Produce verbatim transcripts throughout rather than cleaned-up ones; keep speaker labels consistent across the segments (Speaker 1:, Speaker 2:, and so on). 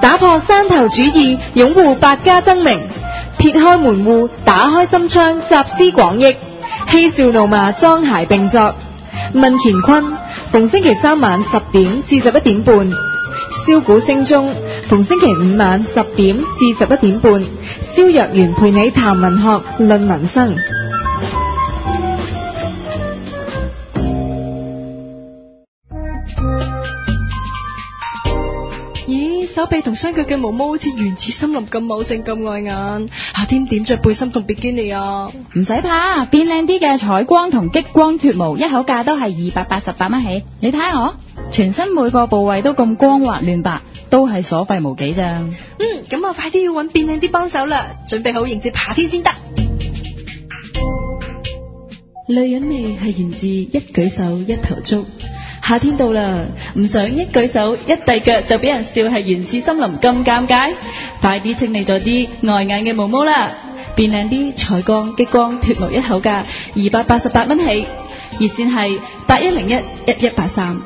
Speaker 1: 打破山頭主義，擁護百家爭鳴，撇開門戶，打開心窗，集思廣益，嬉笑怒罵，裝諧並作。問乾坤，逢星期三晚十點至十一點半，簫鼓聲中，逢星期五晚十點至十一點半，蕭若元陪你談文學，論民生。手臂同雙腳嘅毛毛好似原始森林咁茂盛咁礙眼，夏天點着背心同比基尼啊？
Speaker 2: 唔使怕，變靚啲嘅彩光同激光脫毛，一口價都係二百八十八蚊起。你睇下我，全身每個部位都咁光滑嫩白，都係所費無幾咋。
Speaker 1: 嗯，咁我快啲要搵變靚啲幫手啦，準備好迎接夏天先得。女人味係源自一舉手一頭足。夏天到啦，唔想一舉手一遞腳就俾人笑係原始森林咁尷尬，快啲清理咗啲礙眼嘅毛毛啦，變靚啲彩光激光脫毛，一口價二百八十八蚊起，熱線係八一零一一一八三。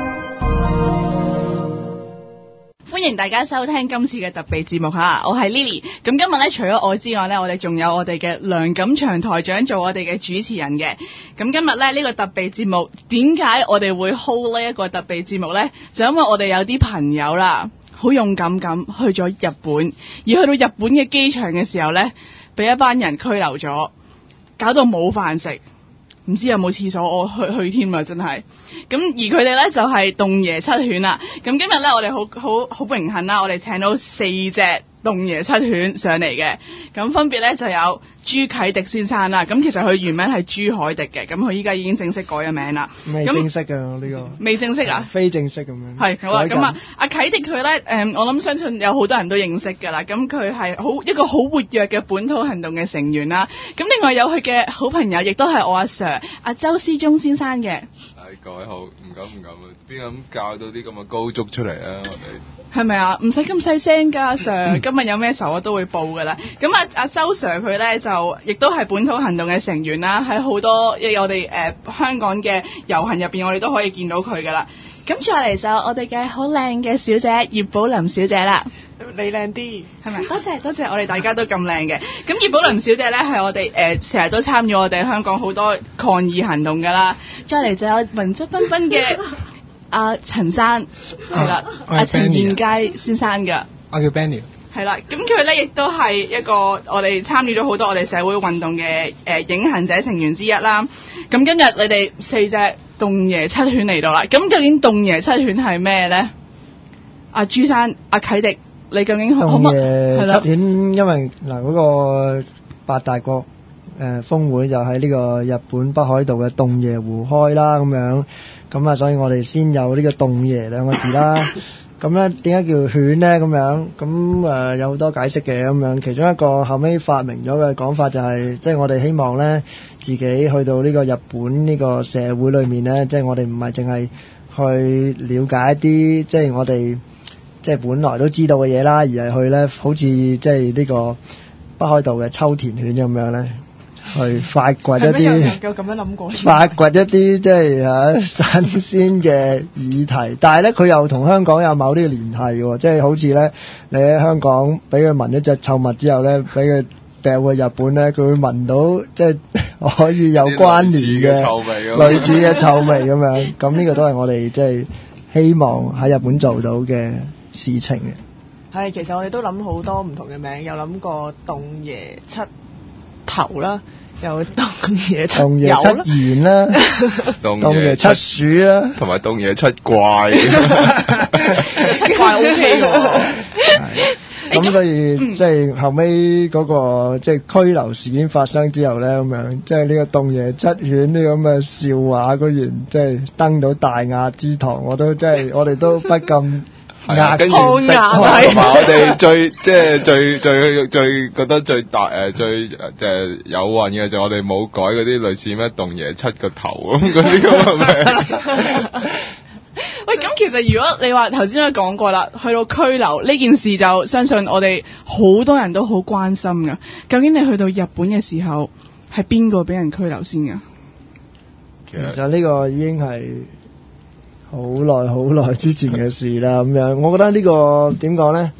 Speaker 3: 歡迎大家收聽今次嘅特備節目吓，我係 Lily。咁今日咧，除咗我之外咧，我哋仲有我哋嘅梁錦祥台長做我哋嘅主持人嘅。咁今日咧呢、呢個特備節目，點解我哋會 hold 呢一個特備節目咧？就因為我哋有啲朋友啦，好勇敢咁去咗日本，而去到日本嘅機場嘅時候咧，俾一班人拘留咗，搞到冇飯食。唔知有冇廁所我去去添啊！真係咁，而佢哋咧就係洞爺七犬啦。咁今日咧，我哋好好好榮幸啦，我哋請到四隻洞爺七犬上嚟嘅。咁分別咧就有朱啟迪先生啦。咁其實佢原名係朱凱迪嘅，咁佢依家已經正式改咗名啦。
Speaker 4: 未正式㗎呢、呢個。未正式啊？非正式咁樣。係好啊！咁啊，
Speaker 3: 阿啟迪佢咧，誒，我諗相信有好多人都認識㗎啦。咁佢係好一個好活躍嘅本土行動嘅成員啦。咁另外有佢嘅好朋友，亦都係我阿 Sir。阿周思忠先生嘅，
Speaker 5: 係各位好，唔敢唔敢啊！邊敢教到啲咁嘅高足出嚟啊？我哋
Speaker 3: 係咪啊？唔使咁細聲噶，阿 Sir。今日有咩仇我都會報噶啦。咁啊，阿周 Sir 佢咧就亦都係本土行動嘅成員啦，喺好多我哋誒、呃、香港嘅遊行入邊，我哋都可以見到佢噶啦。咁再嚟就我哋嘅好靚嘅小姐葉寶琳小姐啦。
Speaker 6: 你靚啲
Speaker 3: 係咪？多謝多謝，我哋大家都咁靚嘅。咁葉寶琳小姐咧係我哋誒成日都參與我哋香港好多抗議行動噶啦。再嚟就有文質彬彬嘅阿陳生係啦，阿陳燕佳先生噶。
Speaker 4: 我叫 Benny。
Speaker 3: 係啦，咁佢咧亦都係一個我哋參與咗好多我哋社會運動嘅誒、呃、影行者成員之一啦。咁今日你哋四隻洞爺七犬嚟到啦，咁究竟洞爺七犬係咩咧？阿、啊、朱生、阿、啊、啟迪。你究竟可唔可以？
Speaker 4: 洞爺七犬，因為嗱嗰個八大國誒峰會就喺呢個日本北海道嘅洞爺湖開啦，咁樣咁啊，所以我哋先有呢個洞爺兩個字啦。咁咧點解叫犬咧？咁樣咁誒有好多解釋嘅咁樣，其中一個後尾發明咗嘅講法就係，即係我哋希望咧自己去到呢個日本呢個社會裏面咧，即係我哋唔係淨係去了解一啲即係我哋。即係本來都知道嘅嘢啦，而係去咧，好似即係呢個北海道嘅秋田犬咁樣咧，去發掘一啲，
Speaker 6: 咁樣諗過，
Speaker 4: 發掘一啲即係嚇新鮮嘅議題。但係咧，佢又同香港有某啲聯繫喎，即係好似咧，你喺香港俾佢聞一隻臭物之後咧，俾佢掉去日本咧，佢會聞到即係可以有關聯嘅類似嘅臭味咁樣。咁呢個都係我哋即係希望喺日本做到嘅事情嘅。
Speaker 6: 係，其實我哋都諗好多唔同嘅名，有諗過洞爺七頭啦，有洞爺七
Speaker 4: 洞爺七賢啦，
Speaker 5: 洞
Speaker 4: 爺七鼠啦，
Speaker 5: 同埋洞爺七怪，
Speaker 6: 七怪 O K 喎。
Speaker 4: 咁所以即係後尾嗰個即係拘留事件發生之後咧，咁樣即係呢個洞爺七犬呢咁嘅笑話，居然即係登到大雅之堂，我都即係我哋都不禁。
Speaker 5: 係啊，跟住同埋我哋最即係最最最覺得最大誒最誒有運嘅就我哋冇改嗰啲類似咩洞爺七個頭咁嗰啲咁嘅名。
Speaker 3: 喂，咁其實如果你話頭先都講過啦，去到拘留呢件事就相信我哋好多人都好關心噶。究竟你去到日本嘅時候係邊個俾人拘留先噶？
Speaker 4: 其實呢個已經係好耐好耐之前嘅事啦，咁樣我覺得呢個點講呢？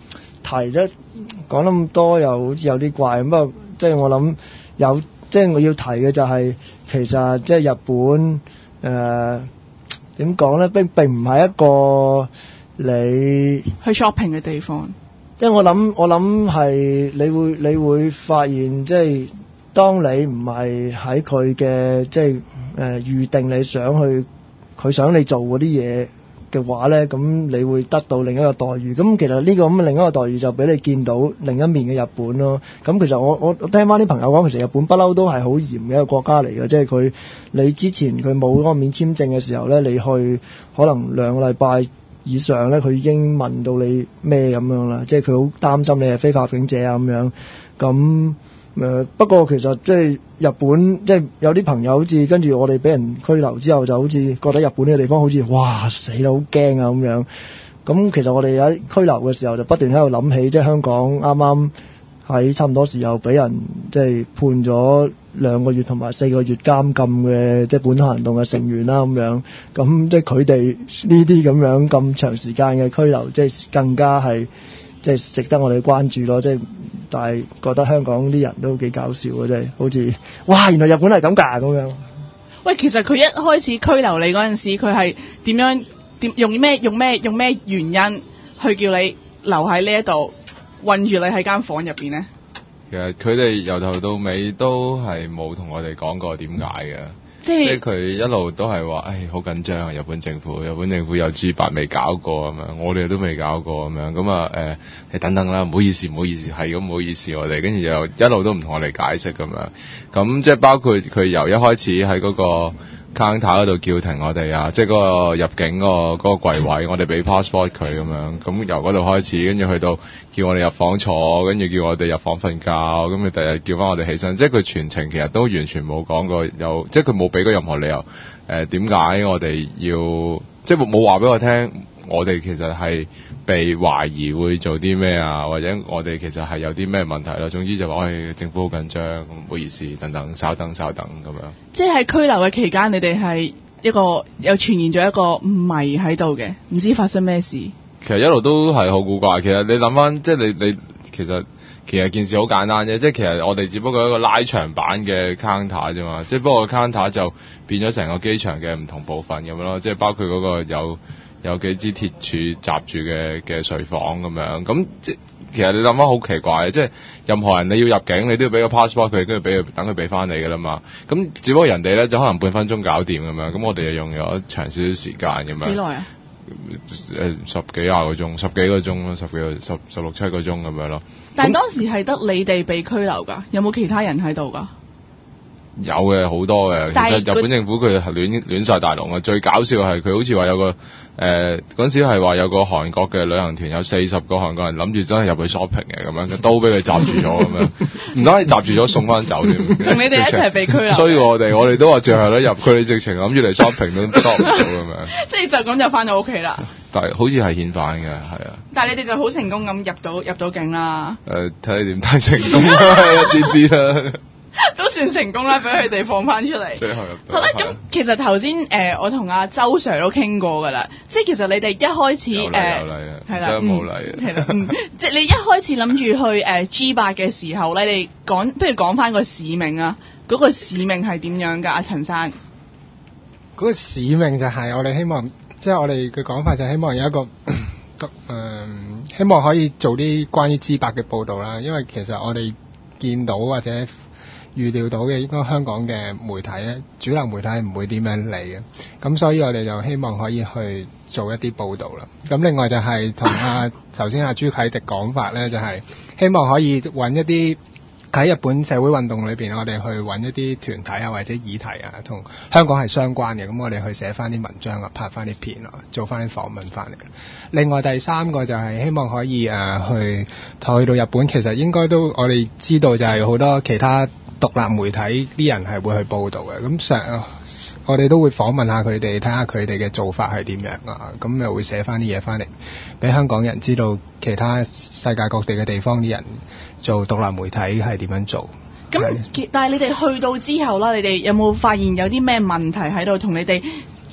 Speaker 4: 提得講得咁多又好似有啲怪，不過即係我諗有即係我要提嘅就係、是、其實即係日本誒點講咧，並並唔係一個你
Speaker 3: 去 shopping 嘅地方。
Speaker 4: 即係我諗我諗係你會你會發現即係當你唔係喺佢嘅即係誒預定你想去佢想你做嗰啲嘢嘅話咧，咁你會得到另一個待遇。咁其實呢個咁嘅另一個待遇就俾你見到另一面嘅日本咯。咁其實我我我聽翻啲朋友講，其實日本不嬲都係好嚴嘅一個國家嚟嘅，即係佢你之前佢冇嗰個免簽證嘅時候咧，你去可能兩個禮拜以上咧，佢已經問到你咩咁樣啦，即係佢好擔心你係非法入境者啊咁樣。咁誒、呃、不過其實即係日本，即係有啲朋友好似跟住我哋俾人拘留之後，就好似覺得日本呢個地方好似哇死啦好驚啊咁樣。咁其實我哋喺拘留嘅時候就不斷喺度諗起，即係香港啱啱喺差唔多時候俾人即係判咗兩個月同埋四個月監禁嘅即係本土行動嘅成員啦咁樣。咁即係佢哋呢啲咁樣咁長時間嘅拘留，即係更加係即係值得我哋關注咯。即係但係覺得香港啲人都幾搞笑嘅，即係好似哇原來日本係咁㗎咁樣。
Speaker 3: 喂，其實佢一開始拘留你嗰陣時，佢係點樣點用咩用咩用咩原因去叫你留喺呢一度，韞住你喺間房入邊呢？
Speaker 5: 其實佢哋由頭到尾都係冇同我哋講過點解嘅，
Speaker 3: 即係
Speaker 5: 佢一路都係話，唉好緊張啊！日本政府，日本政府有 G 八未搞過咁樣，我哋都未搞過咁樣，咁啊誒，你等等啦，唔好意思，唔好意思，係咁唔好意思，我哋跟住又一路都唔同我哋解釋咁樣，咁即係包括佢由一開始喺嗰個 counter 嗰度叫停我哋啊，即係嗰個入境嗰個嗰個櫃位，我哋俾 passport 佢咁樣，咁由嗰度開始，跟住去到叫我哋入房坐，跟住叫我哋入房瞓覺，咁你第日叫翻我哋起身，即係佢全程其實都完全冇講過有，即係佢冇俾過任何理由，誒點解我哋要，即係冇話俾我聽，我哋其實係被懷疑會做啲咩啊，或者我哋其實係有啲咩問題啦。總之就話我哋政府好緊張，唔好意思，等等，稍等稍等咁樣。
Speaker 3: 即係喺拘留嘅期間，你哋係一個有傳現咗一個謎喺度嘅，唔知發生咩事。
Speaker 5: 其實一路都係好古怪。其實你諗翻，即係你你其實其實件事好簡單啫。即係其實我哋只不過一個拉長版嘅 counter 啫嘛。即係不過 counter 就變咗成個機場嘅唔同部分咁樣咯。即係包括嗰個有有幾支鐵柱閘住嘅嘅睡房咁樣。咁即其實你諗翻好奇怪，即係任何人你要入境，你都要俾個 passport 佢，跟住俾佢等佢俾翻你㗎啦嘛。咁只不過人哋咧就可能半分鐘搞掂咁樣，咁我哋就用咗長少少時間咁樣。
Speaker 3: 幾耐啊？
Speaker 5: 誒十幾廿個鐘，十幾個鐘咯，十幾個十十六七個鐘咁樣咯。
Speaker 3: 但係當時係得你哋被拘留㗎，有冇其他人喺度㗎？
Speaker 5: 有嘅，好多嘅。其實日本政府佢係亂亂曬大龍啊！最搞笑係佢好似話有個誒嗰陣時係話有個韓國嘅旅行團有四十個韓國人諗住真係入去 shopping 嘅咁樣，都俾佢閘住咗咁樣，唔單止閘住咗送翻走添。
Speaker 3: 同你哋一齊被拘留。
Speaker 5: 所以我哋我哋都話最後咧入，佢哋直情諗住嚟 shopping 都多唔到咁樣。即
Speaker 3: 係就咁就翻到屋企啦。
Speaker 5: 但係好似係遣返嘅，係啊。
Speaker 3: 但係你哋就好成功咁入到入到境啦。
Speaker 5: 誒，睇你點睇成功啦，一啲啲啦。
Speaker 3: 都算成功啦，俾佢哋放翻出嚟。好啦，咁其實頭先誒我同阿周 Sir 都傾過噶啦，即係其實你哋一開始誒係啦，
Speaker 5: 真係冇嚟啊，
Speaker 3: 係啦，即係你一開始諗住去誒 G 八嘅時候咧，你講不如講翻個使命啊，嗰個使命係點樣㗎？阿陳生，
Speaker 7: 嗰個使命就係我哋希望，即係我哋嘅講法就係希望有一個誒、呃，希望可以做啲關於 G 八嘅報導啦，因為其實我哋見到或者預料到嘅應該香港嘅媒體咧，主流媒體係唔會點樣理嘅，咁所以我哋就希望可以去做一啲報導啦。咁另外就係同阿頭先阿朱啟迪講法咧，就係希望可以揾一啲喺日本社會運動裏邊，我哋去揾一啲團體啊或者議題啊，同香港係相關嘅，咁我哋去寫翻啲文章啊，拍翻啲片啊，做翻啲訪問翻嚟。另外第三個就係希望可以誒、呃、去去到日本，其實應該都我哋知道就係好多其他獨立媒體啲人係會去報導嘅，咁上我哋都會訪問下佢哋，睇下佢哋嘅做法係點樣啊，咁又會寫翻啲嘢翻嚟，俾香港人知道其他世界各地嘅地方啲人做獨立媒體係點樣做。咁
Speaker 3: 但係你哋去到之後啦，你哋有冇發現有啲咩問題喺度同你哋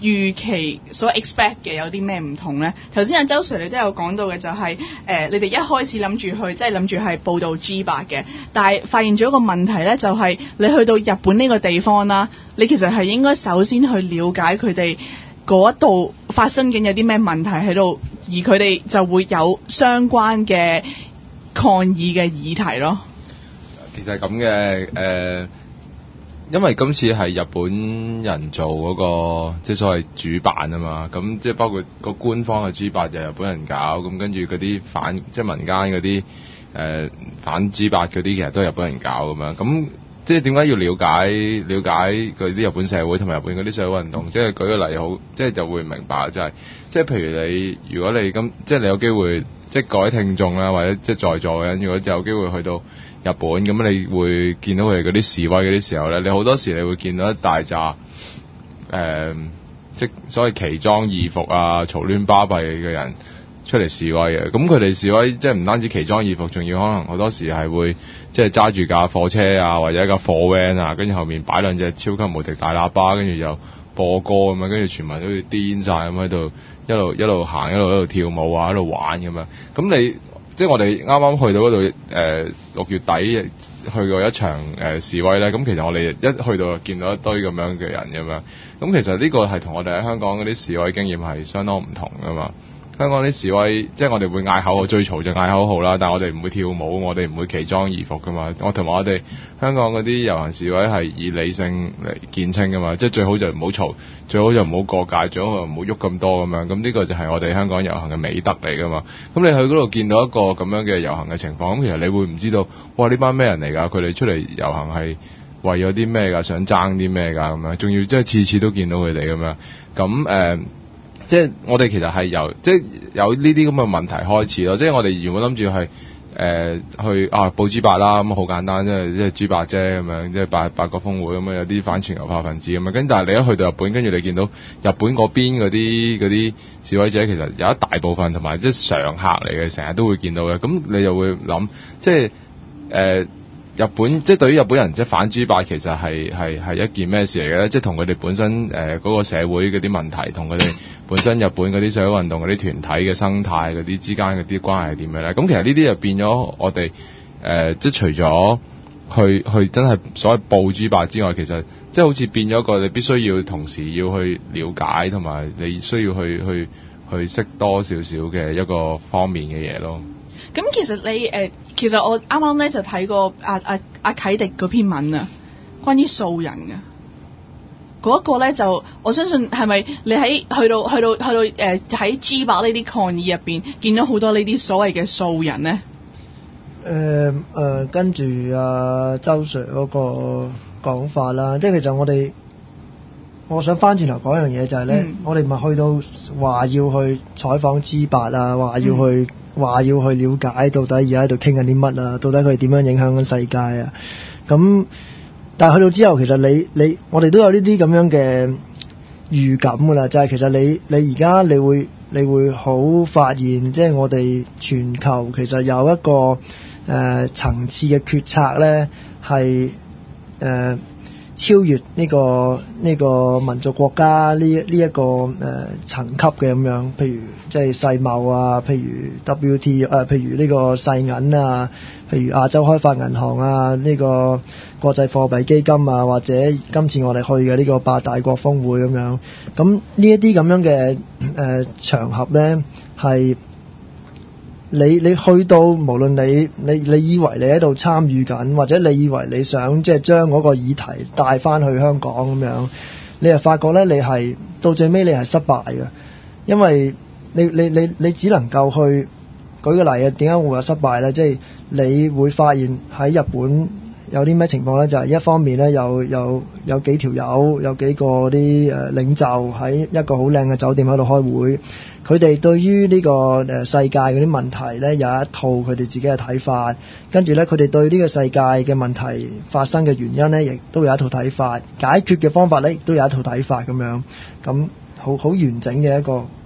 Speaker 3: 預期所 expect 嘅有啲咩唔同咧？頭先阿周 Sir 你都有講到嘅就係、是、誒、呃，你哋一開始諗住去，即係諗住係報道 G 八嘅，但係發現咗一個問題咧，就係、是、你去到日本呢個地方啦，你其實係應該首先去了解佢哋嗰一度發生緊有啲咩問題喺度，而佢哋就會有相關嘅抗議嘅議題咯。
Speaker 5: 其實係咁嘅，誒、呃。因為今次係日本人做嗰、那個即係所謂主辦啊嘛，咁即係包括個官方嘅 G 八就日本人搞，咁跟住嗰啲反即係民間嗰啲誒反 G 八嗰啲其實都係日本人搞咁樣，咁即係點解要了解了解嗰啲日本社會同埋日本嗰啲社會運動？即係舉個例好，即係就會明白就係、是、即係譬如你如果你咁即係你有機會即係各位聽眾啦，或者即係在座嘅人，如果有機會去到日本咁，你會見到佢哋嗰啲示威嗰啲時候咧，你好多時你會見到一大紮誒、呃，即所謂奇裝異服啊、嘈亂巴閉嘅人出嚟示威嘅。咁佢哋示威即係唔單止奇裝異服，仲要可能好多時係會即係揸住架貨車啊，或者一架貨 van 啊，跟住後面擺兩隻超級無敵大喇叭，跟住又播歌咁樣，跟住全民都要癲晒咁喺度，一路一路行，一路喺度跳舞啊，喺度玩咁樣。咁你即係我哋啱啱去到嗰度，誒、呃、六月底去過一場誒、呃、示威咧。咁其實我哋一去到就見到一堆咁樣嘅人咁樣。咁其實呢個係同我哋喺香港嗰啲示威經驗係相當唔同噶嘛。香港啲示威即係我哋會嗌口號，最嘈就嗌口號啦，但係我哋唔會跳舞，我哋唔會奇裝異服噶嘛。我同埋我哋香港嗰啲遊行示威係以理性嚟見稱噶嘛，即係最好就唔好嘈，最好就唔好過界，最好就唔好喐咁多咁樣。咁呢個就係我哋香港遊行嘅美德嚟噶嘛。咁你去嗰度見到一個咁樣嘅遊行嘅情況，咁其實你會唔知道，哇呢班咩人嚟㗎？佢哋出嚟遊行係為咗啲咩㗎？想爭啲咩㗎？咁樣，仲要即係次次都見到佢哋咁樣。咁誒。呃即係我哋其實係由即係有呢啲咁嘅問題開始咯，即係我哋原本諗住係誒去啊報 G 八啦，咁好簡單，即係即係 G 八啫咁樣，即係八八個峰會咁樣，有啲反全球化分子咁樣，跟但係你一去到日本，跟住你見到日本嗰邊嗰啲嗰啲示威者，其實有一大部分同埋即係常客嚟嘅，成日都會見到嘅，咁你就會諗即係誒。呃日本即係對於日本人即係反 G 八其實係係係一件咩事嚟嘅咧？即係同佢哋本身誒嗰、呃嗰個社會嗰啲問題，同佢哋本身日本嗰啲社會運動嗰啲團體嘅生態嗰啲之間嗰啲關係係點樣咧？咁其實呢啲就變咗我哋誒、呃，即係除咗去去真係所謂報 G 八之外，其實即係好似變咗一個你必須要同時要去了解，同埋你需要去去去識多少少嘅一個方面嘅嘢咯。
Speaker 3: 咁其實你誒、呃，其實我啱啱咧就睇過阿阿阿啟迪嗰篇文啊，關於素人嘅嗰一個咧，就我相信係咪你喺去到去到去到誒喺、呃、G 八呢啲抗議入邊見到好多呢啲所謂嘅素人咧？
Speaker 4: 誒誒、呃呃，跟住阿周 Sir 嗰個講法啦，即係其實我哋我想翻轉頭講一樣嘢就係咧，嗯、我哋咪去到話要去採訪 G 八啊，話要去。嗯話要去了解到底而家喺度傾緊啲乜啊？到底佢哋點樣影響緊世界啊？咁但係去到之後，其實你你我哋都有呢啲咁樣嘅預感㗎啦，就係、是、其實你你而家你會你會好發現，即係我哋全球其實有一個誒、呃、層次嘅決策咧，係誒。呃超越呢、這個呢、這個民族國家呢呢一個誒、呃、層級嘅咁樣，譬如即係世貿啊，譬如 W T 誒、呃，譬如呢個世銀啊，譬如亞洲開發銀行啊，呢、這個國際貨幣基金啊，或者今次我哋去嘅呢個八大國峰會咁樣，咁呢一啲咁樣嘅誒、呃、場合咧係。你你去到無論你你你以為你喺度參與緊，或者你以為你想即係將嗰個議題帶翻去香港咁樣，你又發覺咧你係到最尾你係失敗嘅，因為你你你你只能夠去舉個例啊，點解會話失敗咧？即係你會發現喺日本有啲咩情況咧？就係一方面咧有有有幾條友有幾個啲誒領袖喺一個好靚嘅酒店喺度開會。佢哋對於呢個誒世界嗰啲問題咧有一套佢哋自己嘅睇法，跟住咧佢哋對呢個世界嘅問題發生嘅原因咧，亦都有一套睇法，解決嘅方法咧亦都有一套睇法咁樣，咁好好完整嘅一個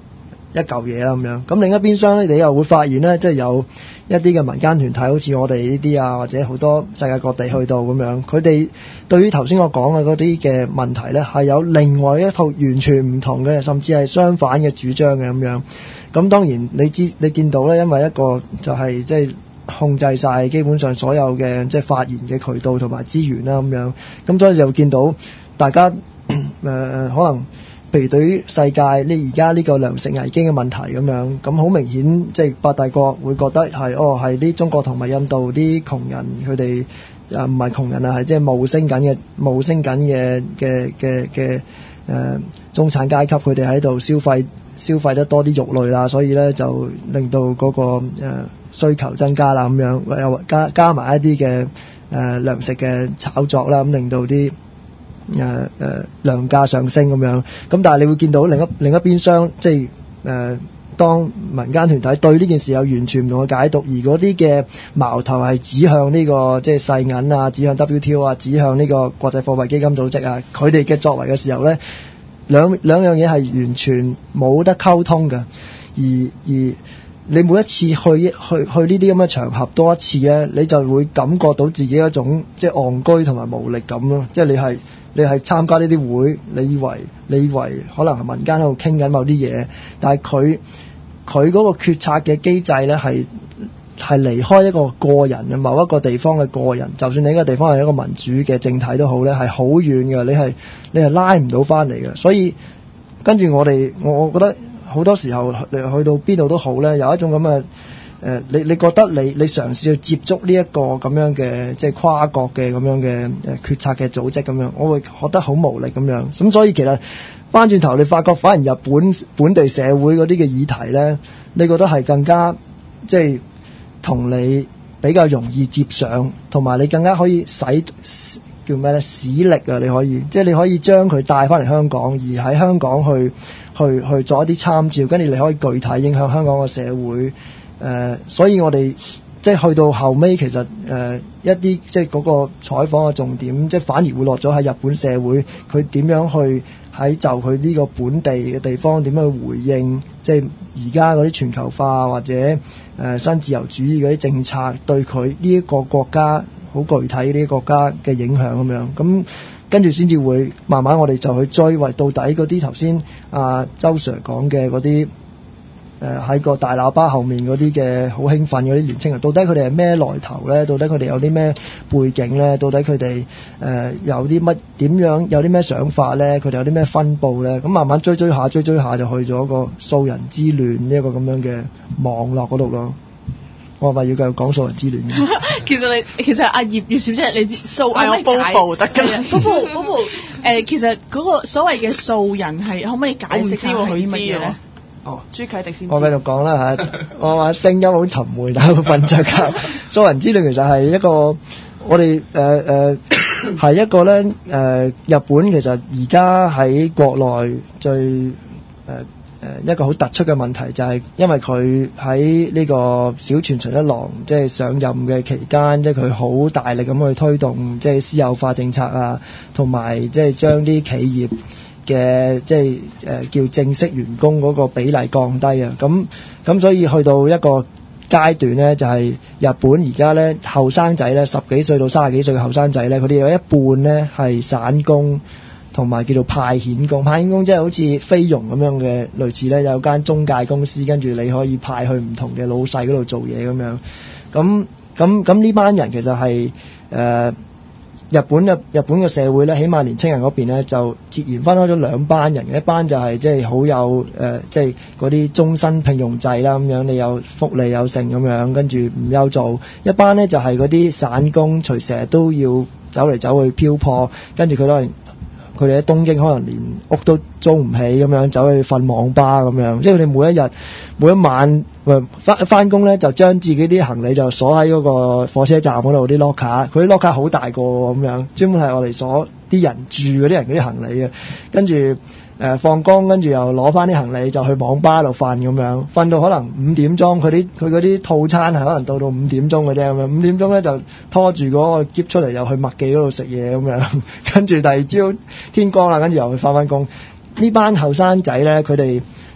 Speaker 4: 一嚿嘢啦咁樣。咁另一邊廂咧，你又會發現咧，即係有一啲嘅民間團體，好似我哋呢啲啊，或者好多世界各地去到咁樣，佢哋對於頭先我講嘅嗰啲嘅問題咧，係有另外一套完全唔同嘅，甚至係相反嘅主張嘅咁樣。咁當然你知你見到咧，因為一個就係即係控制晒基本上所有嘅即係發言嘅渠道同埋資源啦咁樣。咁所以就見到大家誒、呃、可能。譬如對於世界呢而家呢個糧食危機嘅問題咁樣，咁好明顯即係八大國會覺得係哦係啲中國同埋印度啲窮人佢哋啊唔係窮人啊係即係冒升緊嘅冒升緊嘅嘅嘅嘅誒中產階級佢哋喺度消費消費得多啲肉類啦，所以咧就令到嗰、那個誒、呃、需求增加啦咁樣，又加加埋一啲嘅誒糧食嘅炒作啦，咁令到啲誒誒糧價上升咁樣，咁但係你會見到另一另一邊廂，即係誒、呃、當民間團體對呢件事有完全唔同嘅解讀，而嗰啲嘅矛頭係指向呢、這個即係世銀啊，指向 W T O 啊，指向呢個國際貨幣基金組織啊，佢哋嘅作為嘅時候咧，兩兩樣嘢係完全冇得溝通嘅，而而你每一次去去去呢啲咁嘅場合多一次咧，你就會感覺到自己一種即係戇居同埋無力感咯，即係你係。你係參加呢啲會，你以為你以為可能係民間喺度傾緊某啲嘢，但係佢佢嗰個決策嘅機制咧係係離開一個個人嘅某一個地方嘅個人，就算你呢個地方係一個民主嘅政體都好咧，係好遠嘅，你係你係拉唔到翻嚟嘅。所以跟住我哋，我覺得好多時候你去到邊度都好咧，有一種咁嘅。誒、呃，你你覺得你你嘗試去接觸呢一個咁樣嘅即係跨國嘅咁樣嘅誒決策嘅組織咁樣，我會覺得好無力咁樣。咁所以其實翻轉頭你發覺，反而日本本地社會嗰啲嘅議題咧，你覺得係更加即係同你比較容易接上，同埋你更加可以使叫咩咧使力啊！你可以即係你可以將佢帶翻嚟香港，而喺香港去去去做一啲參照，跟住你可以具體影響香港嘅社會。誒、呃，所以我哋即係去到後尾，其實誒、呃、一啲即係嗰個採訪嘅重點，即係反而會落咗喺日本社會，佢點樣去喺就佢呢個本地嘅地方點樣去回應，即係而家嗰啲全球化或者誒、呃、新自由主義嗰啲政策對佢呢一個國家好具體呢個國家嘅影響咁樣，咁跟住先至會慢慢我哋就去追為到底嗰啲頭先阿周 Sir 講嘅嗰啲。誒喺、呃、個大喇叭後面嗰啲嘅好興奮嗰啲年青人，到底佢哋係咩來頭咧？到底佢哋有啲咩背景咧？到底佢哋誒有啲乜點樣有啲咩想法咧？佢哋有啲咩分佈咧？咁慢慢追追下追追下就去咗個素人之亂呢一個咁樣嘅網絡嗰度咯。我係咪要繼續講素人之亂嘅？
Speaker 3: 其實你其實阿葉葉小姐你素嗌我煲煲得㗎啦，煲煲煲煲誒，其實嗰個所謂嘅素人係可唔可以解釋下係啲乜嘢咧？
Speaker 6: 哦，朱啟迪先。
Speaker 4: 我繼續講啦嚇，我話聲音好沉悶，但係會瞓着覺。素人之亂其實係一個我哋誒誒係一個咧誒、呃、日本其實而家喺國內最誒誒、呃、一個好突出嘅問題就係因為佢喺呢個小泉純一郎即係上任嘅期間，即係佢好大力咁去推動即係私有化政策啊，同埋即係將啲企業嘅即係誒、呃、叫正式員工嗰個比例降低啊，咁咁所以去到一個階段咧，就係、是、日本而家咧後生仔咧十幾歲到三十幾歲嘅後生仔咧，佢哋有一半咧係散工同埋叫做派遣工，派遣工即係好似菲傭咁樣嘅類似咧，有間中介公司跟住你可以派去唔同嘅老細嗰度做嘢咁樣，咁咁咁呢班人其實係誒。呃日本嘅日本嘅社會咧，起碼年青人嗰邊咧就截然分開咗兩班人，一班就係即係好有誒，即係嗰啲終身聘用制啦咁樣，你有福利有剩咁樣，跟住唔憂做；一班咧就係嗰啲散工，隨成日都要走嚟走去漂泊，跟住佢可能佢哋喺東京可能連屋都租唔起咁樣，走去瞓網吧咁樣，即係佢哋每一日每一晚翻翻工咧，就將自己啲行李就鎖喺嗰個火車站嗰度啲 locker， 佢啲 locker 好大個咁樣，專門係我哋鎖啲人住嗰啲人嗰啲行李嘅，跟住誒放工，跟住又攞翻啲行李就去網吧度瞓咁樣，瞓到可能五點鐘，佢啲佢嗰啲套餐係可能到到五點鐘嘅啫咁樣，五點鐘咧就拖住嗰個篋出嚟又去麥記嗰度食嘢咁樣，跟住第二朝天光啦，跟住又去翻翻工。呢班後生仔咧，佢哋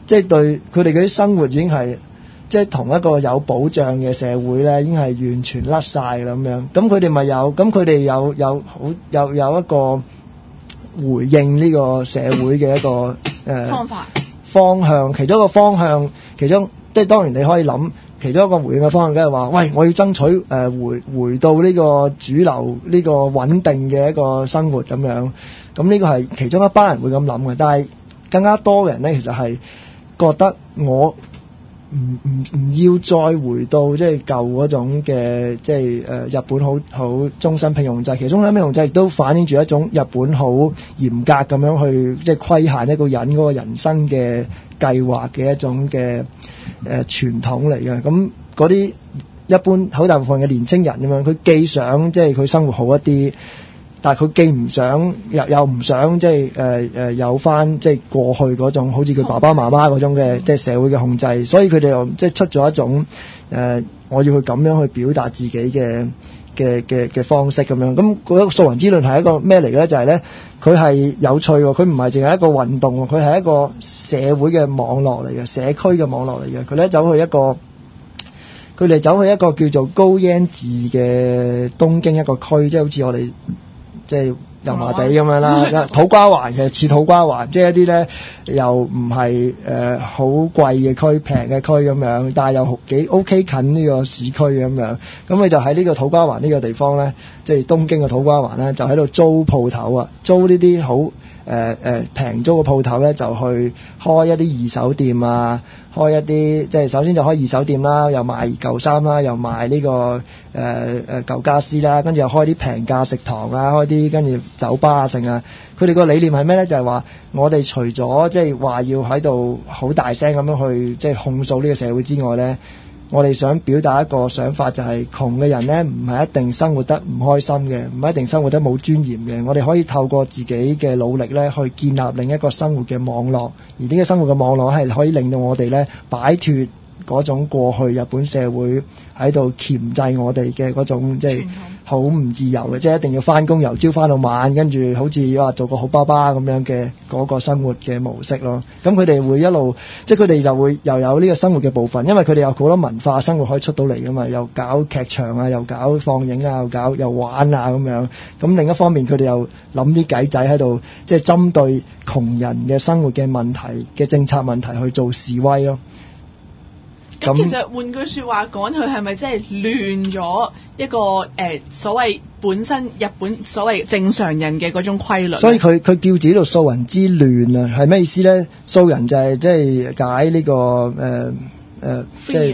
Speaker 4: 即係對佢哋嗰啲生活已經係即係同一個有保障嘅社會咧，已經係完全甩晒啦咁樣。咁佢哋咪有，咁佢哋有有好有有一個回應呢個社會嘅一個誒、呃、
Speaker 3: 方法
Speaker 4: 方向，其中一個方向，其中即係當然你可以諗。其中一個回應嘅方向，梗係話：喂，我要爭取誒、呃、回回到呢個主流呢、呢個穩定嘅一個生活咁樣。咁呢個係其中一班人會咁諗嘅，但係更加多嘅人咧，其實係覺得我唔唔唔要再回到即係舊嗰種嘅即係誒、呃、日本好好終身聘用制。其實終身聘用制亦都反映住一種日本好嚴格咁樣去即係規限一個人嗰個人生嘅計劃嘅一種嘅。誒、呃、傳統嚟嘅，咁嗰啲一般好大部分嘅年青人咁樣，佢既想即係佢生活好一啲，但係佢既唔想又又唔想即係誒誒有翻即係過去嗰種好似佢爸爸媽媽嗰種嘅即係社會嘅控制，所以佢哋又即係出咗一種誒、呃、我要去咁樣去表達自己嘅嘅嘅嘅方式咁樣。咁嗰個素人之論係一個咩嚟嘅咧？就係咧。佢係有趣喎，佢唔係淨係一個運動喎，佢係一個社會嘅網絡嚟嘅，社區嘅網絡嚟嘅。佢咧走去一個，佢哋走去一個叫做高円寺嘅東京一個區，即係好似我哋即係油麻地咁樣啦，土瓜灣嘅似土瓜灣，即係一啲咧又唔係誒好貴嘅區，平嘅區咁樣，但係又幾 OK 近呢個市區咁樣。咁佢就喺呢個土瓜灣呢個地方咧，即係東京嘅土瓜灣咧，就喺度租鋪頭啊，租呢啲好誒誒平租嘅鋪頭咧，就去開一啲二手店啊，開一啲即係首先就開二手店啦，又賣舊衫啦，又賣呢、這個誒誒、呃、舊家私啦，跟住又開啲平價食堂啊，開啲跟住酒吧啊剩啊。佢哋個理念係咩咧？就係、是、話我哋除咗即係話要喺度好大聲咁樣去即係控訴呢個社會之外咧。我哋想表達一個想法，就係窮嘅人呢，唔係一定生活得唔開心嘅，唔係一定生活得冇尊嚴嘅。我哋可以透過自己嘅努力呢，去建立另一個生活嘅網絡，而呢個生活嘅網絡係可以令到我哋呢擺脫嗰種過去日本社會喺度鉗制我哋嘅嗰種即係好唔自由嘅，即係一定要翻工由朝翻到晚，跟住好似話做個好爸爸咁樣嘅嗰個生活嘅模式咯。咁佢哋會一路即係佢哋就會又有呢個生活嘅部分，因為佢哋有好多文化生活可以出到嚟噶嘛，又搞劇場啊，又搞放映啊，又搞又玩啊咁樣。咁另一方面佢哋又諗啲計仔喺度，即係針對窮人嘅生活嘅問題嘅政策問題去做示威咯。
Speaker 3: 咁其實換句説話講，佢係咪真係亂咗一個誒、呃、所謂本身日本所謂正常人嘅嗰種規律？
Speaker 4: 所以佢佢叫自己做素人之亂啊，係咩意思咧？素人就係即係解呢、這個誒誒，即係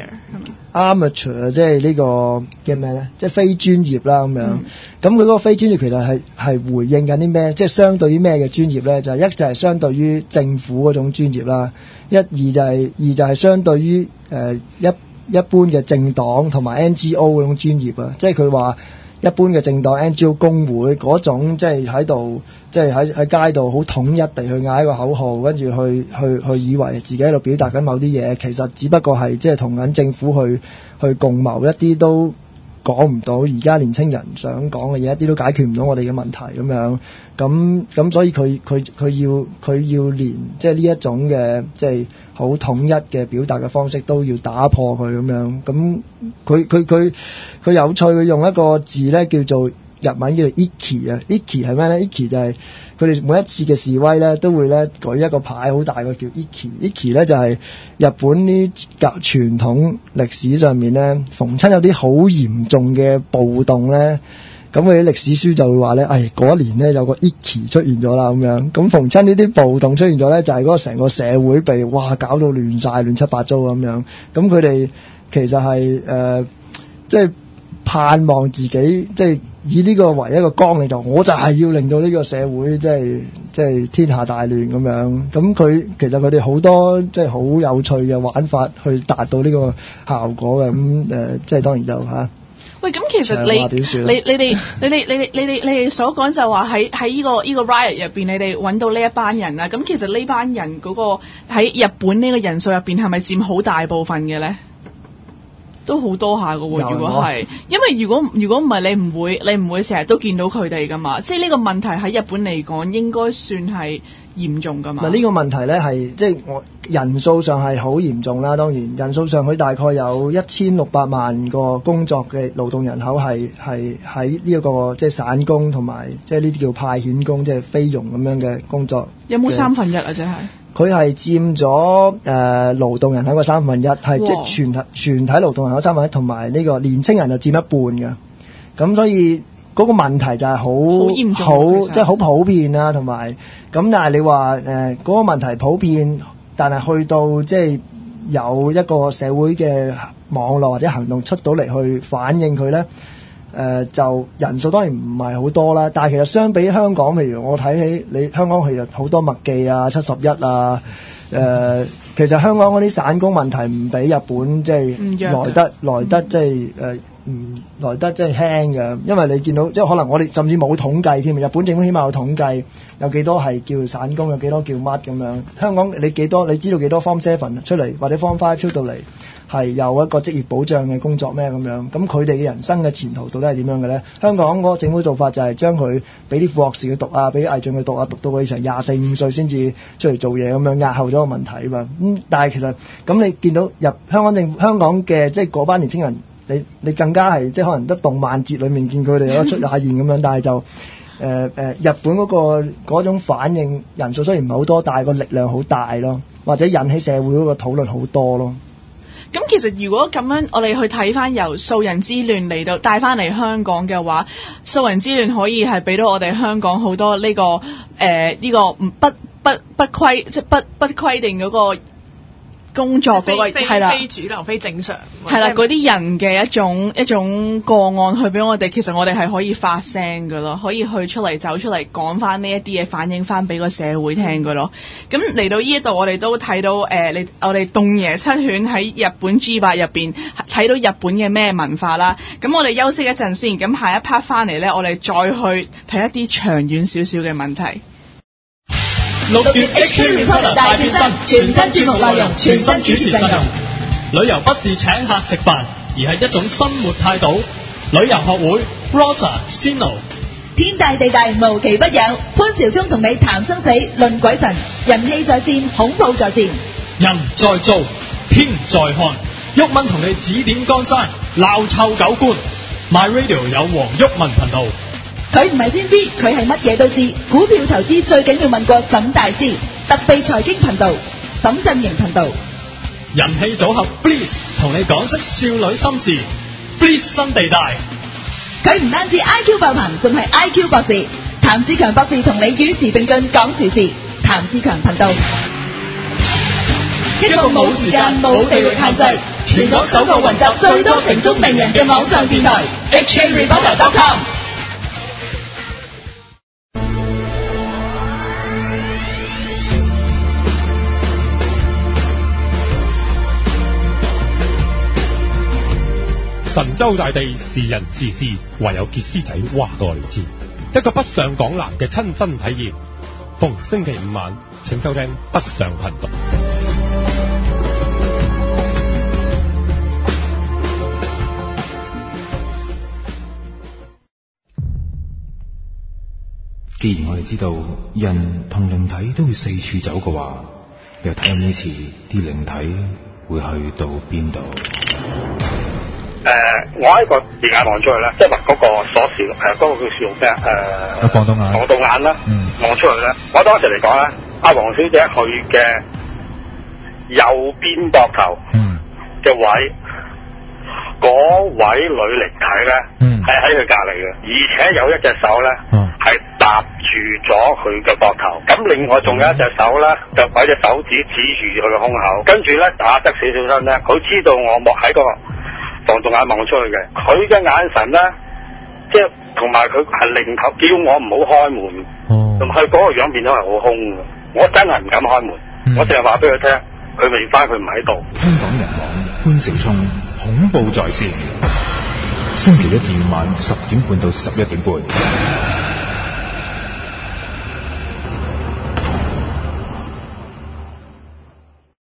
Speaker 4: amateur，即係呢個叫咩咧？即係非專業啦咁樣。咁佢嗰個非專業其實係係回應緊啲咩？即係相對於咩嘅專業咧？就係、是、一就係相對於政府嗰種專業啦，一二就係、是、二就係相對於誒、呃、一一般嘅政黨同埋 N G O 嗰種專業啊。即係佢話一般嘅政黨 N G O 工會嗰種，即係喺度，即係喺喺街度好統一地去嗌一個口號，跟住去去去以為自己喺度表達緊某啲嘢，其實只不過係即係同緊政府去去共謀一啲都講唔到而家年青人想講嘅嘢，一啲都解決唔到我哋嘅問題咁樣。咁咁所以佢佢佢要佢要連即係呢一種嘅即係好統一嘅表達嘅方式都要打破佢咁樣。咁佢佢佢佢有趣，佢用一個字咧叫做日文叫做 Ikki 啊 ，Ikki 係咩咧 ？Ikki 就係佢哋每一次嘅示威咧都會咧舉一個牌好大個叫 Ikki，Ikki 咧就係日本呢舊傳統歷史上面咧，逢親有啲好嚴重嘅暴動咧。咁佢啲歷史書就會話咧，誒嗰一年咧有個 Ikki 出現咗啦咁樣。咁逢親呢啲暴動出現咗咧，就係嗰個成個社會被哇搞到亂晒、亂七八糟咁樣。咁佢哋其實係誒、呃、即係盼望自己即係以呢個為一個綱領，就我就係要令到呢個社會即係即係天下大亂咁樣。咁佢其實佢哋好多即係好有趣嘅玩法去達到呢個效果嘅。咁誒、呃、即係當然就嚇。啊
Speaker 3: 喂，咁其實你你你哋你哋你哋你哋你哋所講就話喺喺呢個呢個 riot 入邊，你哋揾到呢一班人啊。咁其實呢班人嗰個喺日本呢個人數入邊係咪佔好大部分嘅咧？都好多下㗎喎，如果係，因為如果如果唔係你唔會你唔會成日都見到佢哋㗎嘛。即係呢個問題喺日本嚟講應該算係嚴重㗎嘛。
Speaker 4: 嗱呢個問題咧係即係我人數上係好嚴重啦，當然人數上佢大概有一千六百萬個工作嘅勞動人口係係喺呢一個即係散工同埋即係呢啲叫派遣工，即係菲傭咁樣嘅工作。
Speaker 3: 有冇三分一啊？即係
Speaker 4: 佢係佔咗誒勞動人口嘅三分一，係即係全體全體勞動人口三分一，同埋呢個年青人就佔一半嘅。咁所以嗰個問題就係好好即係好普遍啊，同埋咁但係你話誒嗰個問題普遍，但係去到即係有一個社會嘅網絡或者行動出到嚟去反映佢咧。誒、呃、就人數當然唔係好多啦，但係其實相比香港，譬如我睇起你香港其實好多麥記啊、七十一啊，誒、呃、其實香港嗰啲散工問題唔比日本即係來得來得即係誒唔來得即係輕嘅，因為你見到即係可能我哋甚至冇統計添，日本政府起碼有統計有幾多係叫散工，有幾多叫乜咁樣。香港你幾多你知道幾多 Form Seven 出嚟或者 Form Five 出到嚟？係有一個職業保障嘅工作咩咁樣？咁佢哋嘅人生嘅前途到底係點樣嘅咧？香港嗰個政府做法就係將佢俾啲副學士去讀啊，俾毅進去讀啊，讀到佢成廿四五歲先至出嚟做嘢咁樣，壓後咗個問題啊嘛。咁、嗯、但係其實咁你見到入香港政府香港嘅即係嗰班年青人，你你更加係即係可能得動漫節裡面見佢哋有出下現咁樣，但係就誒誒、呃呃、日本嗰、嗰個嗰種反應人數雖然唔係好多，但係個力量好大咯，或者引起社會嗰個討論好多咯。
Speaker 3: 咁其實如果咁樣，我哋去睇翻由素人之戀嚟到帶翻嚟香港嘅話，素人之戀可以係俾到我哋香港好多呢、呢個誒呢、呃呢個唔不不不規即係不不規定嗰個工作嗰、嗰個係啦，
Speaker 6: 非主流非正常
Speaker 3: 係啦，嗰啲人嘅一種一種個案去俾我哋，其實我哋係可以發聲㗎咯，可以去出嚟走出嚟講翻呢一啲嘢，反映翻俾個社會聽㗎咯。咁嚟、嗯、到呢一度，我哋都睇到誒，你、呃、我哋洞爺七犬喺日本 G 八入邊睇到日本嘅咩文化啦。咁我哋休息一陣先，咁下一 part 翻嚟咧，我哋再去睇一啲長遠少少嘅問題。
Speaker 8: 六月 H K Republic 大變身，全新節目內容，全新主持陣容。旅遊不是請客食飯，而係一種生活態度。旅遊學會 Rosa、Sino，
Speaker 9: 天大地大無奇不有，潘紹聰同你談生死論鬼神，人氣在線，恐怖在線。
Speaker 8: 人在做，天在看，毓民同你指點江山，鬧臭九官。My Radio 有黃毓民頻道。
Speaker 9: 佢唔係先知，佢係乜嘢都知。股票投資最緊要問過沈大師。特備財經頻道，沈振盈頻道。
Speaker 8: 人氣組合 Bliss 同你講識少女心事 ，Bliss 新地帶。
Speaker 9: 佢唔單止 I Q 爆棚，仲係 I Q 博士。譚志強博士同你與時並進講時事。譚志強頻道。一個冇時間、冇地域限制，全港首個雲集最多城中名人嘅網上電台 H K Reporter dot com。
Speaker 10: 神州大地是人是事，唯有傑斯仔話過你知。一個北上港男嘅親身體驗，逢星期五晚請收聽北上頻道。
Speaker 11: 既然我哋知道人同靈體都會四處走嘅話，又睇下呢次啲靈體會去到邊度？
Speaker 12: 誒、呃，我喺個電眼望出去咧，即係話嗰個鎖匙，誒、呃，嗰、那個叫叫咩啊？誒，防盜眼。防盜眼啦，嗯，望出去咧，我當時嚟講咧，阿黃小姐佢嘅右邊膊頭，嗯，嘅位，嗰位女靈體咧，嗯，係喺佢隔籬嘅，而且有一隻手咧，嗯，係搭住咗佢嘅膊頭，咁另外仲有一隻手咧，就擺隻手指指住佢嘅胸口，跟住咧打得少少身咧，佢知道我望喺個防盜眼望出去嘅，佢嘅眼神咧，即係同埋佢係擰頭叫我唔好開門，同埋佢嗰個樣變咗係好兇嘅，我真係唔敢開門，嗯、我淨係話俾佢聽，佢未翻，佢唔喺度。
Speaker 11: 香港人網潘紹聰恐怖在線，星期一至五晚十點半到十一點半。